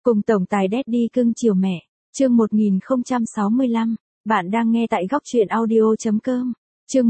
Cùng tổng tài Daddy cưng chiều mẹ. Chương 1065. Bạn đang nghe tại góc truyện audio.com. Chương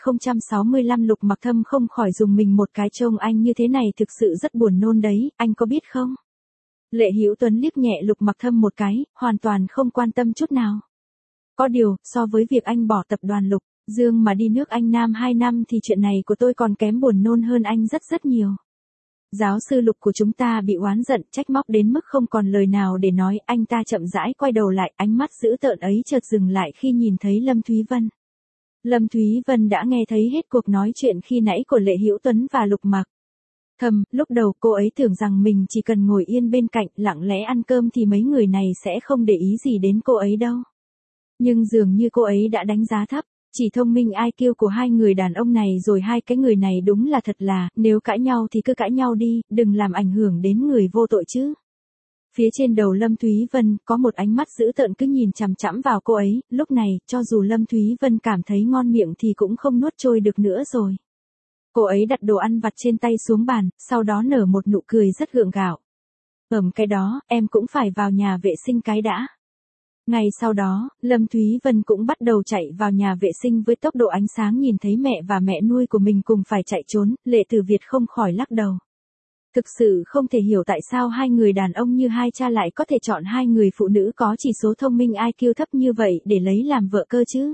1065 Lục Mặc Thâm không khỏi dùng mình một cái, trông anh như thế này thực sự rất buồn nôn đấy, anh có biết không? Lệ Hữu Tuấn liếc nhẹ Lục Mặc Thâm một cái, hoàn toàn không quan tâm chút nào. Có điều, so với việc anh bỏ tập đoàn Lục Dương mà đi nước Anh Nam 2 năm thì chuyện này của tôi còn kém buồn nôn hơn anh rất rất nhiều. Giáo sư Lục của chúng ta bị oán giận, trách móc đến mức không còn lời nào để nói, anh ta chậm rãi quay đầu lại, ánh mắt dữ tợn ấy chợt dừng lại khi nhìn thấy Lâm Thúy Vân. Lâm Thúy Vân đã nghe thấy hết cuộc nói chuyện khi nãy của Lệ Hữu Tuấn và Lục Mặc Thâm, lúc đầu cô ấy tưởng rằng mình chỉ cần ngồi yên bên cạnh lặng lẽ ăn cơm thì mấy người này sẽ không để ý gì đến cô ấy đâu. Nhưng dường như cô ấy đã đánh giá thấp chỉ thông minh IQ của hai người đàn ông này rồi, hai cái người này đúng là thật là, nếu cãi nhau thì cứ cãi nhau đi, đừng làm ảnh hưởng đến người vô tội chứ. Phía trên đầu Lâm Thúy Vân có một ánh mắt dữ tợn cứ nhìn chằm chằm vào cô ấy, lúc này, cho dù Lâm Thúy Vân cảm thấy ngon miệng thì cũng không nuốt trôi được nữa rồi. Cô ấy đặt đồ ăn vặt trên tay xuống bàn, sau đó nở một nụ cười rất gượng gạo. Cái đó, em cũng phải vào nhà vệ sinh cái đã. Ngay sau đó, Lâm Thúy Vân cũng bắt đầu chạy vào nhà vệ sinh với tốc độ ánh sáng, nhìn thấy mẹ và mẹ nuôi của mình cùng phải chạy trốn, Lệ Tử Việt không khỏi lắc đầu. Thực sự không thể hiểu tại sao hai người đàn ông như hai cha lại có thể chọn hai người phụ nữ có chỉ số thông minh IQ thấp như vậy để lấy làm vợ cơ chứ.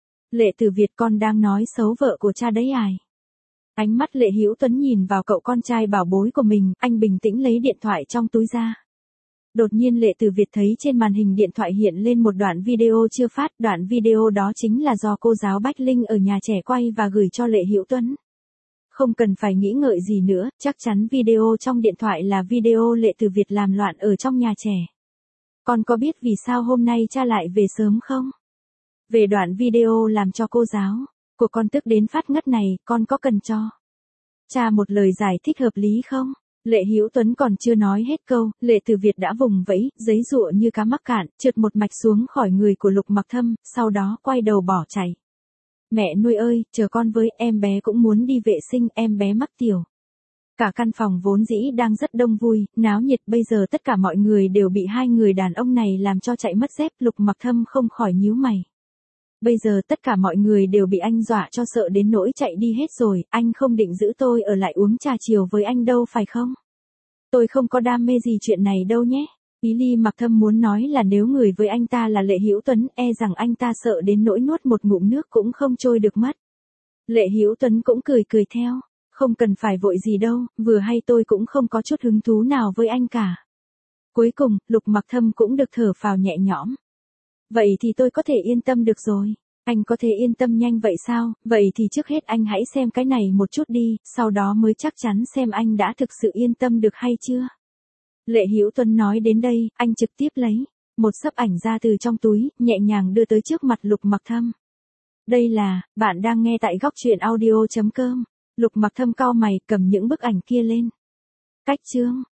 Lệ Tử Việt, con đang nói xấu vợ của cha đấy ai? Ánh mắt Lệ Hữu Tuấn nhìn vào cậu con trai bảo bối của mình, anh bình tĩnh lấy điện thoại trong túi ra. Đột nhiên Lệ Tử Việt thấy trên màn hình điện thoại hiện lên một đoạn video chưa phát, đoạn video đó chính là do cô giáo Bách Linh ở nhà trẻ quay và gửi cho Lệ Hữu Tuấn. Không cần phải nghĩ ngợi gì nữa, chắc chắn video trong điện thoại là video Lệ Tử Việt làm loạn ở trong nhà trẻ. Con có biết vì sao hôm nay cha lại về sớm không? Về đoạn video làm cho cô giáo của con tức đến phát ngất này, con có cần cho cha một lời giải thích hợp lý không? Lệ Hữu Tuấn còn chưa nói hết câu, Lệ Tử Việt đã vùng vẫy, giấy giụa như cá mắc cạn, trượt một mạch xuống khỏi người của Lục Mặc Thâm, sau đó quay đầu bỏ chạy. Mẹ nuôi ơi, chờ con với, em bé cũng muốn đi vệ sinh, em bé mắc tiểu. Cả căn phòng vốn dĩ đang rất đông vui, náo nhiệt, bây giờ tất cả mọi người đều bị hai người đàn ông này làm cho chạy mất dép, Lục Mặc Thâm không khỏi nhíu mày. Bây giờ tất cả mọi người đều bị anh dọa cho sợ đến nỗi chạy đi hết rồi, anh không định giữ tôi ở lại uống trà chiều với anh đâu phải không? Tôi không có đam mê gì chuyện này đâu nhé. Ý Ly Mặc Thâm muốn nói là nếu người với anh ta là Lệ Hữu Tuấn, e rằng anh ta sợ đến nỗi nuốt một ngụm nước cũng không trôi được mất. Lệ Hữu Tuấn cũng cười cười theo, không cần phải vội gì đâu, vừa hay tôi cũng không có chút hứng thú nào với anh cả. Cuối cùng, Lục Mặc Thâm cũng được thở phào nhẹ nhõm. Vậy thì tôi có thể yên tâm được rồi. Anh có thể yên tâm nhanh vậy sao? Vậy thì trước hết anh hãy xem cái này một chút đi, sau đó mới chắc chắn xem anh đã thực sự yên tâm được hay chưa. Lệ Hữu Tuấn nói đến đây, anh trực tiếp lấy một xấp ảnh ra từ trong túi, nhẹ nhàng đưa tới trước mặt Lục Mặc Thâm. Đây là, bạn đang nghe tại góc truyện audio.com. Lục Mặc Thâm cau mày, cầm những bức ảnh kia lên. Cách chương.